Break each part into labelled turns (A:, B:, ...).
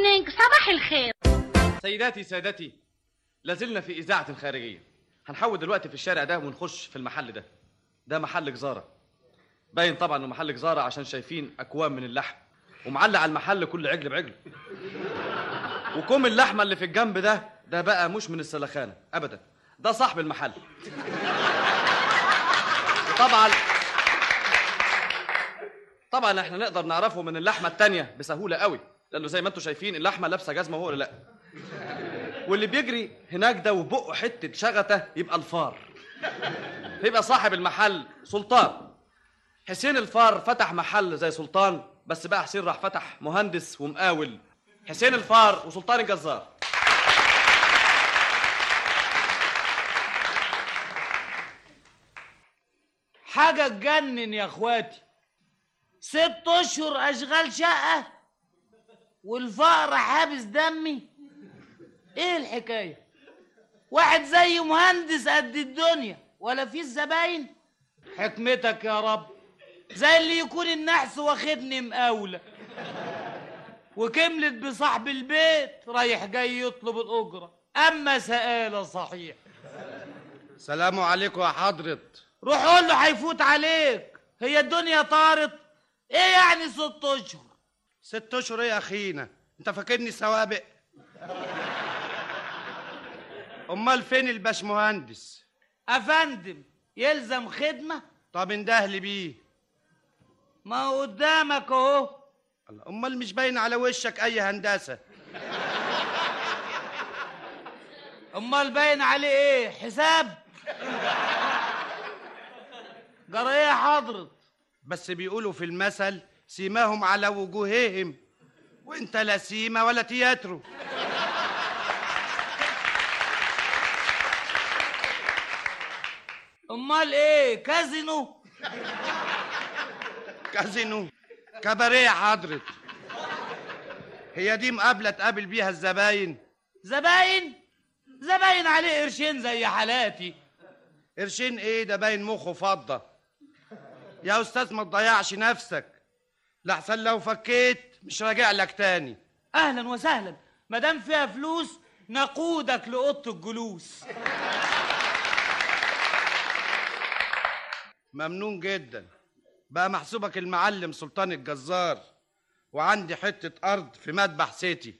A: مورنينج، صباح الخير.
B: سيداتي سادتي، لازلنا في إذاعة خارجية. هنحول دلوقتي في الشارع ده ونخش في المحل ده. ده محل جزارة. باين طبعا انه محل جزارة عشان شايفين أكوام من اللحم، ومعلق على المحل كل عجل بعجل. وكوم اللحمة اللي في الجنب ده بقى مش من السلخانة أبدا، ده صاحب المحل. طبعا احنا نقدر نعرفه من اللحمة التانية بسهولة قوي، لأنه زي ما انتم شايفين اللحمة لابسة جزمة وهو لا. واللي بيجري هناك ده وبقه حتة شغتة يبقى الفار، يبقى صاحب المحل سلطان. حسين الفار فتح محل زي سلطان، بس بقى حسين راح فتح مهندس ومقاول. حسين الفار وسلطان الجزار.
C: حاجة تجنن يا اخواتي. 6 اشهر اشغال شقة والفقر حابس دمي. ايه الحكاية؟ واحد زي مهندس قد الدنيا ولا في الزباين؟ حكمتك يا رب. زي اللي يكون النحس واخدني مقاولة وكملت بصاحب البيت رايح جاي يطلب الأجرة. أما سآلة صحيح.
D: سلام عليكم يا حضرة.
C: روح قول له هيفوت عليك. هي الدنيا طارت. ايه يعني 6 اشهر؟
D: 6 اشهر ايه يا اخينا؟ انت فاكرني سوابق؟ امال فين الباشمهندس؟
C: افندم يلزم خدمة.
D: طب اندهلي بيه.
C: ما هو قدامك اهو.
D: امال مش باين على وشك اي هندسة؟
C: امال باين عليه ايه؟ حساب. جرى ايه يا حضرة؟
D: بس بيقولوا في المثل سيماهم على وجوههم، وانت لا سيما ولا تياترو.
C: امال ايه؟ كازينو؟
D: كازينو كباريه يا حضرة. هي دي مقابلة تقابل بيها الزباين؟
C: زباين عليه قرشين زي حالاتي.
D: قرشين ايه؟ ده باين مخه فضة. يا استاذ ما تضيعش نفسك، لحسن لو فكيت مش راجع لك تاني.
C: اهلا وسهلا، مادام فيها فلوس نقودك لأوضة الجلوس.
D: ممنون جدا. بقى محسوبك المعلم سلطان الجزار، وعندي حتة أرض في مذبح سيتي،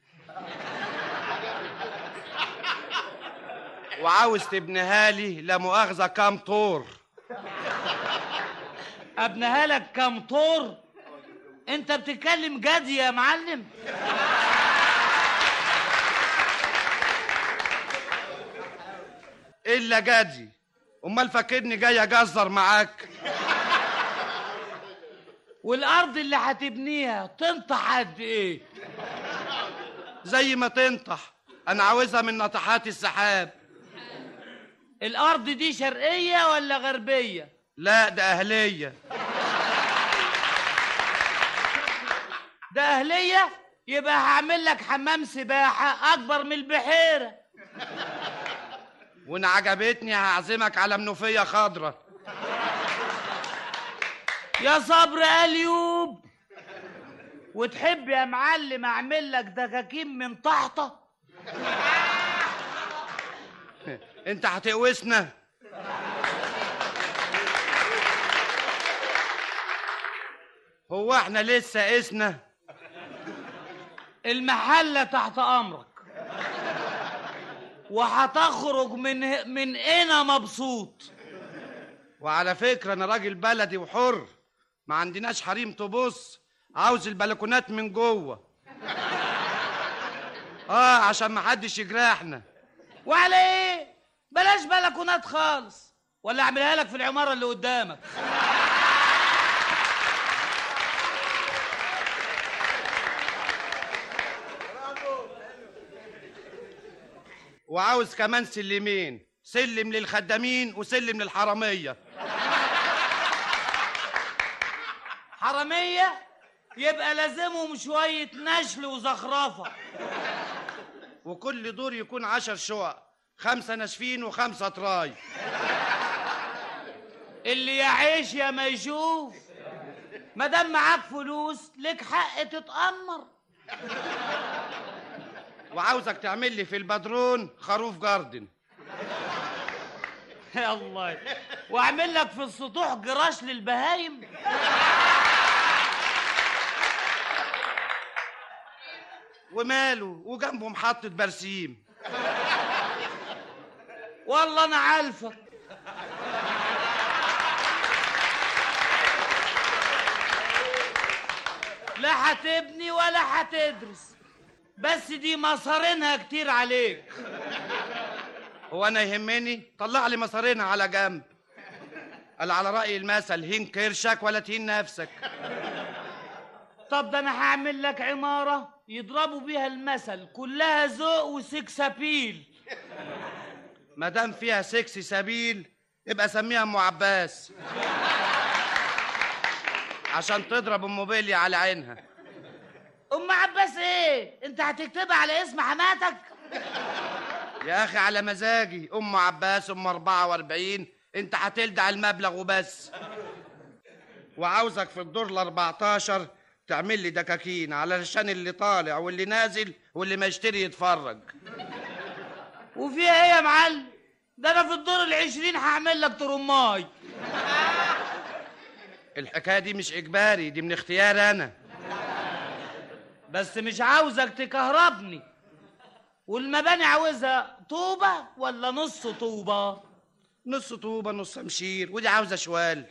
D: وعاوز تبنيها لي لا مؤاخذة كام طور.
C: ابنها لك كام طور؟ انت بتتكلم جد يا معلم؟
D: إلا جدي. امال فاكرني جاي اجزر معاك؟
C: والارض اللي هتبنيها تنطح قد ايه؟
D: زي ما تنطح، انا عاوزها من ناطحات السحاب.
C: الارض دي شرقية ولا غربية؟
D: لا ده اهلية.
C: ده اهلية؟ يبقى هعمل لك حمام سباحة اكبر من البحيرة.
D: وان عجبتني هعزمك على منوفية خضرة.
C: يا صبر اليوب. وتحب يا معلم اعمل لك دكاكين من طحطة؟
D: انت هتقوسنا؟ هو احنا لسه قسنا؟
C: المحلة تحت امرك، وهتخرج من هنا مبسوط.
D: وعلى فكرة انا راجل بلدي وحر، ما عندناش حريم تبص، عاوز البلكونات من جوه. عشان ما حدش يجرحنا.
C: وعلى ايه؟ بلاش بلكونات خالص، ولا اعملها لك في العمارة اللي قدامك.
D: وعاوز كمان سلمين، سلم للخدامين وسلم للحرامية.
C: حرامية؟ يبقى لازمهم شوية نشل وزخرفة.
D: وكل دور يكون 10 شقق، 5 ناشفين و5 طراي.
C: اللي يعيش يا ما يشوف. ما دام معاك فلوس لك حق تتأمر.
D: وعاوزك تعمل لي في البدرون خروف جاردن.
C: يا الله، واعمل لك في السطوح جراش للبهايم.
D: وماله، وجنبه محطة برسيم.
C: والله انا عارفك. لا هتبني ولا هتدرس، بس دي مصارينها كتير عليك.
D: هو انا يهمني؟ طلع لي مصارينها على جنب. قال على رأي المثل، هين كرشك ولا تهين نفسك.
C: طب ده انا هعمل لك عمارة يضربوا بيها المثل، كلها ذوق وسكسابيل.
D: ما دام فيها سكس سبيل يبقى سميها ام عباس، عشان تضرب ام بيلي على عينها.
C: ام عباس ايه؟ انت هتكتبها على اسم حماتك؟
D: يا اخي على مزاجي، ام عباس ام 44، انت هتلدع المبلغ وبس. وعاوزك في الدور ال14 تعمل لي دكاكين علشان اللي طالع واللي نازل واللي ما يشتري يتفرج.
C: وفيها ايه يا معلم؟ ده انا في الدور ال20 هعمل لك ترماي.
D: الحكايه دي مش اجباري، دي من اختيار انا.
C: بس مش عاوزك تكهربني. والمباني عاوزها طوبة ولا نص طوبة؟
D: نص طوبه نص مشير، ودي عاوزه شوال.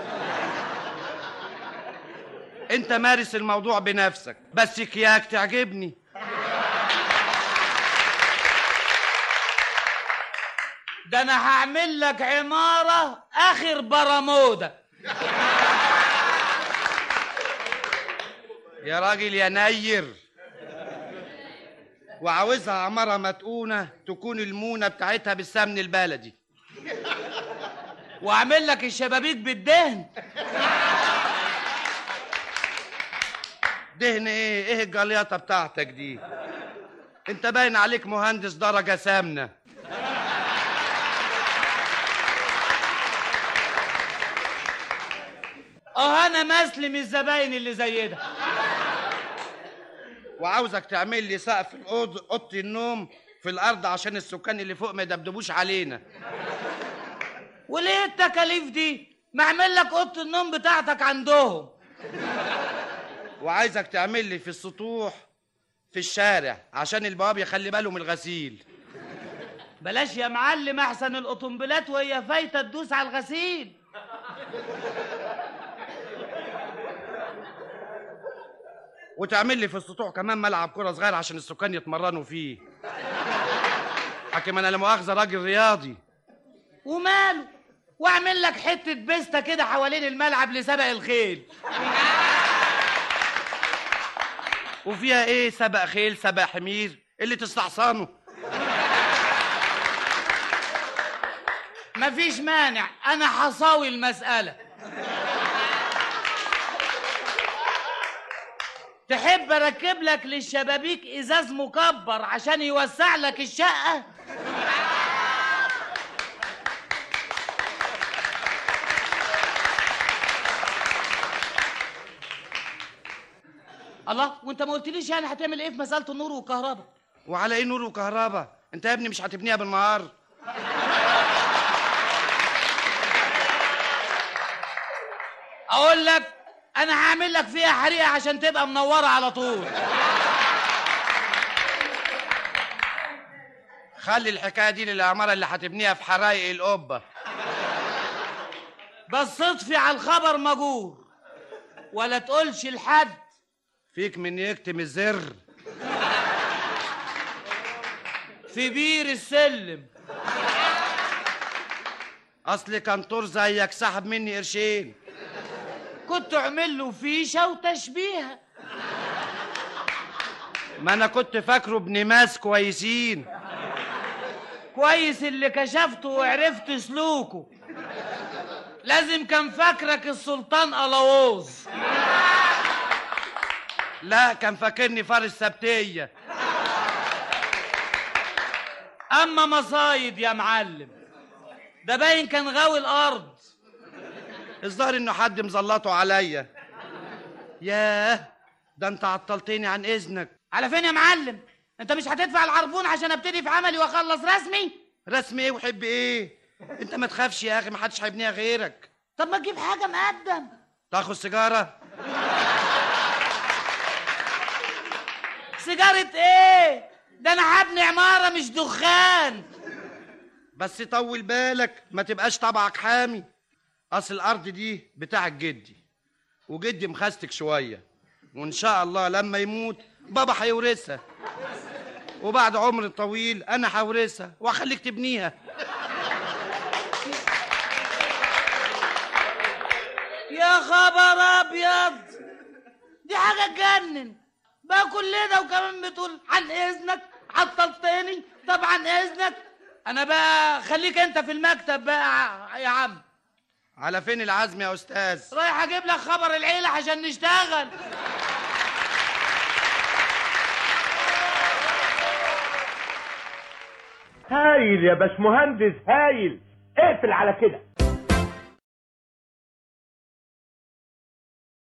D: انت مارس الموضوع بنفسك، بس كياك تعجبني.
C: ده انا هعمل لك عمارة اخر برمودة.
D: يا راجل يا نير، وعاوزها عمارة متقونة تكون المونة بتاعتها بالسمن البلدي.
C: واعمل لك الشبابيك بالدهن.
D: دهن ايه؟ ايه الجليطة بتاعتك دي؟ انت باين عليك مهندس درجة سامنة.
C: انا مسلم الزباين اللي زي ده.
D: وعاوزك تعمل لي سقف اوضه النوم في الارض عشان السكان اللي فوق ما يدبدبوش علينا.
C: وليه التكاليف دي؟ ما اعمل لك اوضه النوم بتاعتك عندهم.
D: وعايزك تعمل لي في السطوح في الشارع عشان البواب يخلي باله من الغسيل.
C: بلاش يا معلم، احسن القطنبلات وهي فايته تدوس على الغسيل.
D: وتعمل لي في السطوح كمان ملعب كرة صغير عشان السكان يتمرنوا فيه. حكم انا لا مؤاخذة راجل رياضي.
C: وماله؟ واعمل لك حته بيستا كده حوالين الملعب لسبق الخيل.
D: وفيها ايه سبق خيل سبق حمير اللي تستحصنه؟
C: مفيش مانع، انا هصاوي المسألة. تحب اركب لك للشبابيك ازاز مكبر عشان يوسع لك الشقة؟ الله، وانت ما قلتليش يعني هتعمل ايه في مسألة النور والكهرباء؟
D: وعلى ايه نور وكهرباء؟ انت يا ابني مش هتبنيها بالنهار؟
C: اقول لك انا هعمل لك فيها حريقة عشان تبقى منورة على طول.
D: خلي الحكايه دي للعماره اللي هتبنيها في حرايق القبه.
C: بس اطفي على الخبر مجور، ولا تقولش لحد.
D: فيك من يكتم الزر.
C: في بير السلم.
D: اصل كنتور زيك سحب مني قرشين.
C: كنت اعمل له فيشه وتشبيهه.
D: ما انا كنت فاكره ابن ماس كويسين.
C: كويس اللي كشفته وعرفت سلوكه. لازم كان فاكرك السلطان قلاووز.
D: لا، كان فاكرني فارس سبتيه.
C: اما مصايد يا معلم، ده باين كان غاوي الارض.
D: الظاهر انه حد مزلطه عليا. ياه، ده انت عطلتني عن اذنك.
C: على فين يا معلم؟ انت مش هتدفع العربون عشان ابتدي في عملي واخلص رسمي؟
D: رسم ايه وحب ايه؟ انت ما تخافش يا اخي، ما حدش هيبنيها غيرك.
C: طب ما تجيب حاجه مقدم.
D: تاخد سيجاره؟
C: سيجاره ايه؟ ده انا هبني عماره مش دخان.
D: بس طول بالك ما تبقاش طبعك حامي. اصل الارض دي بتاعت جدي، وجدي مخستك شويه، وان شاء الله لما يموت بابا هيورثها، وبعد عمر طويل انا هورثها واخليك تبنيها.
C: يا خبر ابيض، دي حاجه تجنن بقى. كل ده وكمان بتقول عن اذنك، عطلتني. طب عن اذنك انا بقى، خليك انت في المكتب بقى يا عم.
D: على فين العزم يا استاذ؟
C: رايح اجيب لك خبر العيله عشان نشتغل.
A: هايل يا باشمهندس، هايل. اقفل على كده.